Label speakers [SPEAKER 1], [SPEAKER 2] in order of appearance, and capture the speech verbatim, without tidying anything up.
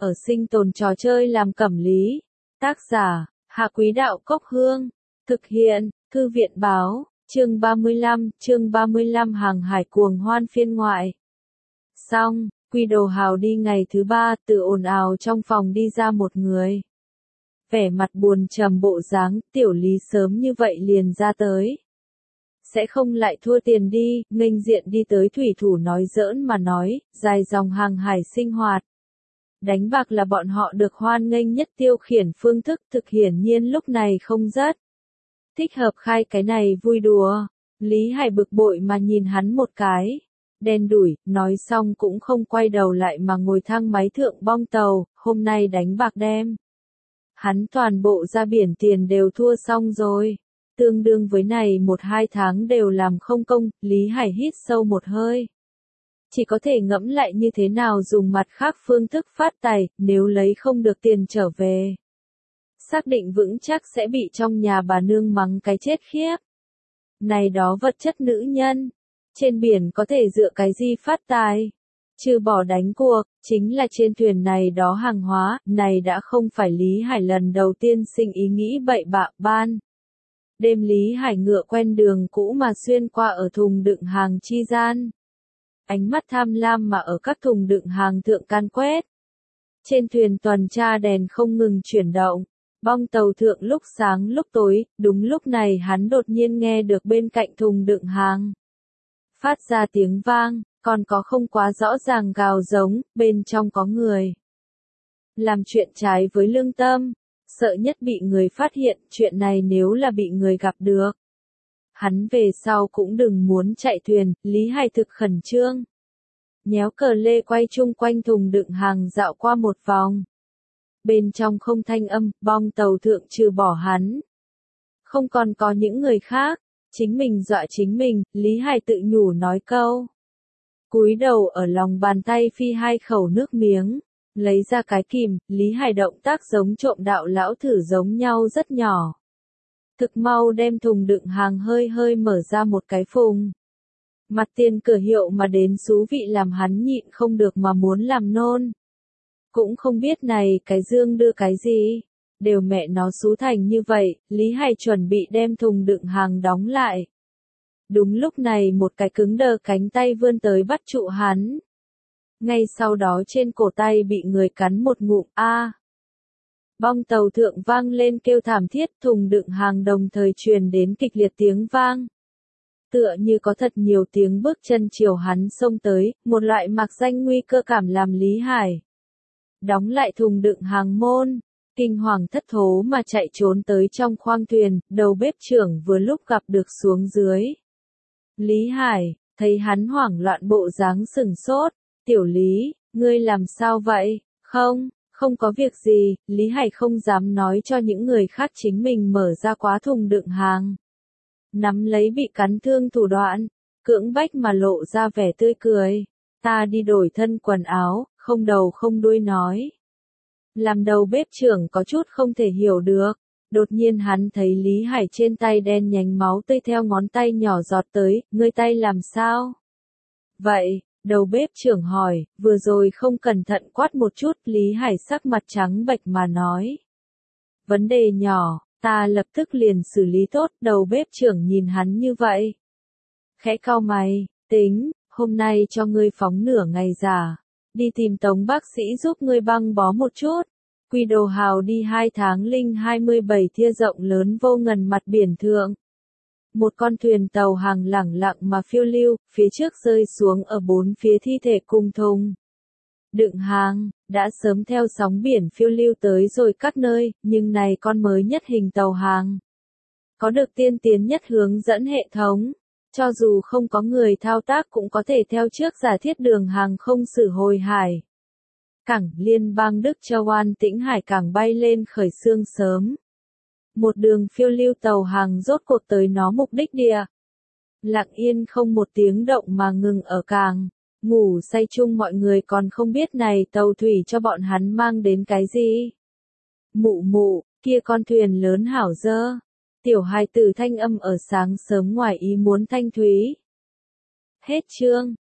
[SPEAKER 1] ở sinh tồn trò chơi làm cẩm lý. Tác giả, Hạ Quý Đạo Cốc Hương. Thực hiện, Thư viện Báo, chương ba mươi lăm, chương ba mươi lăm hàng hải cuồng hoan phiên ngoại. Xong, Quy Đồ Hào đi ngày thứ ba, từ ồn ào trong phòng đi ra một người. Vẻ mặt buồn trầm bộ dáng, Tiểu Lý sớm như vậy liền ra tới. Sẽ không lại thua tiền đi, nghênh diện đi tới thủy thủ nói giỡn mà nói, dài dòng hàng hải sinh hoạt. Đánh bạc là bọn họ được hoan nghênh nhất tiêu khiển phương thức, thực hiển nhiên lúc này không rất thích hợp khai cái này vui đùa. Lý Hải bực bội mà nhìn hắn một cái. Đen đủi, nói xong cũng không quay đầu lại mà ngồi thang máy thượng bong tàu, hôm nay đánh bạc đem. Hắn toàn bộ ra biển tiền đều thua xong rồi. Tương đương với này một hai tháng đều làm không công, Lý Hải hít sâu một hơi. Chỉ có thể ngẫm lại như thế nào dùng mặt khác phương thức phát tài, nếu lấy không được tiền trở về. Xác định vững chắc sẽ bị trong nhà bà nương mắng cái chết khiếp. Này đó vật chất nữ nhân, trên biển có thể dựa cái gì phát tài? Trừ bỏ đánh cuộc, chính là trên thuyền này đó hàng hóa, này đã không phải Lý Hải lần đầu tiên sinh ý nghĩ bậy bạ ban. Đêm Lý Hải ngựa quen đường cũ mà xuyên qua ở thùng đựng hàng chi gian. Ánh mắt tham lam mà ở các thùng đựng hàng thượng can quét. Trên thuyền tuần tra đèn không ngừng chuyển động. Bong tàu thượng lúc sáng lúc tối, đúng lúc này hắn đột nhiên nghe được bên cạnh thùng đựng hàng. Phát ra tiếng vang, còn có không quá rõ ràng gào giống, bên trong có người. Làm chuyện trái với lương tâm, sợ nhất bị người phát hiện, chuyện này nếu là bị người gặp được. Hắn về sau cũng đừng muốn chạy thuyền, Lý Hải thực khẩn trương. Nhéo cờ lê quay chung quanh thùng đựng hàng dạo qua một vòng. Bên trong không thanh âm, bong tàu thượng trừ bỏ hắn. Không còn có những người khác, chính mình dọa chính mình, Lý Hải tự nhủ nói câu. Cúi đầu ở lòng bàn tay phi hai khẩu nước miếng, lấy ra cái kìm, Lý Hải động tác giống trộm đạo lão thử giống nhau rất nhỏ. Thực mau đem thùng đựng hàng hơi hơi mở ra một cái phùng. Mặt tiền cửa hiệu mà đến xú vị làm hắn nhịn không được mà muốn làm nôn. Cũng không biết này cái dương đưa cái gì, đều mẹ nó xú thành như vậy, Lý Hải chuẩn bị đem thùng đựng hàng đóng lại. Đúng lúc này một cái cứng đờ cánh tay vươn tới bắt trụ hắn. Ngay sau đó trên cổ tay bị người cắn một ngụm a. Bong tàu thượng vang lên kêu thảm thiết, thùng đựng hàng đồng thời truyền đến kịch liệt tiếng vang. Tựa như có thật nhiều tiếng bước chân chiều hắn xông tới, một loại mạc danh nguy cơ cảm làm Lý Hải. Đóng lại thùng đựng hàng môn, kinh hoàng thất thố mà chạy trốn tới trong khoang thuyền, đầu bếp trưởng vừa lúc gặp được xuống dưới. Lý Hải, thấy hắn hoảng loạn bộ dáng sừng sốt, tiểu Lý, ngươi làm sao vậy? Không, không có việc gì, Lý Hải không dám nói cho những người khác chính mình mở ra quá thùng đựng hàng. Nắm lấy bị cắn thương thủ đoạn, cưỡng bách mà lộ ra vẻ tươi cười. Ta đi đổi thân quần áo, không đầu không đuôi nói. Làm đầu bếp trưởng có chút không thể hiểu được. Đột nhiên hắn thấy Lý Hải trên tay đen nhánh máu tươi theo ngón tay nhỏ giọt tới, ngươi tay làm sao? Vậy, đầu bếp trưởng hỏi, vừa rồi không cẩn thận quát một chút, Lý Hải sắc mặt trắng bệch mà nói. Vấn đề nhỏ, ta lập tức liền xử lý tốt, đầu bếp trưởng nhìn hắn như vậy. Khẽ cau mày, tính, hôm nay cho ngươi phóng nửa ngày giả, đi tìm Tống bác sĩ giúp ngươi băng bó một chút. Quy Đồ Hào đi hai tháng linh hai mươi bảy thia rộng lớn vô ngần mặt biển thượng. Một con thuyền tàu hàng lẳng lặng mà phiêu lưu, phía trước rơi xuống ở bốn phía thi thể cùng thùng đựng hàng, đã sớm theo sóng biển phiêu lưu tới rồi các nơi, nhưng này con mới nhất hình tàu hàng. Có được tiên tiến nhất hướng dẫn hệ thống, cho dù không có người thao tác cũng có thể theo trước giả thiết đường hàng không xử hồi hải. Cảng liên bang Đức Châu An Tĩnh Hải cảng bay lên khởi xương sớm. Một đường phiêu lưu tàu hàng rốt cuộc tới nó mục đích địa. Lặng yên không một tiếng động mà ngừng ở cảng. Ngủ say chung mọi người còn không biết này tàu thủy cho bọn hắn mang đến cái gì. Mụ mụ, kia con thuyền lớn hảo dơ. Tiểu hài tử thanh âm ở sáng sớm ngoài ý muốn thanh thúy. Hết chương.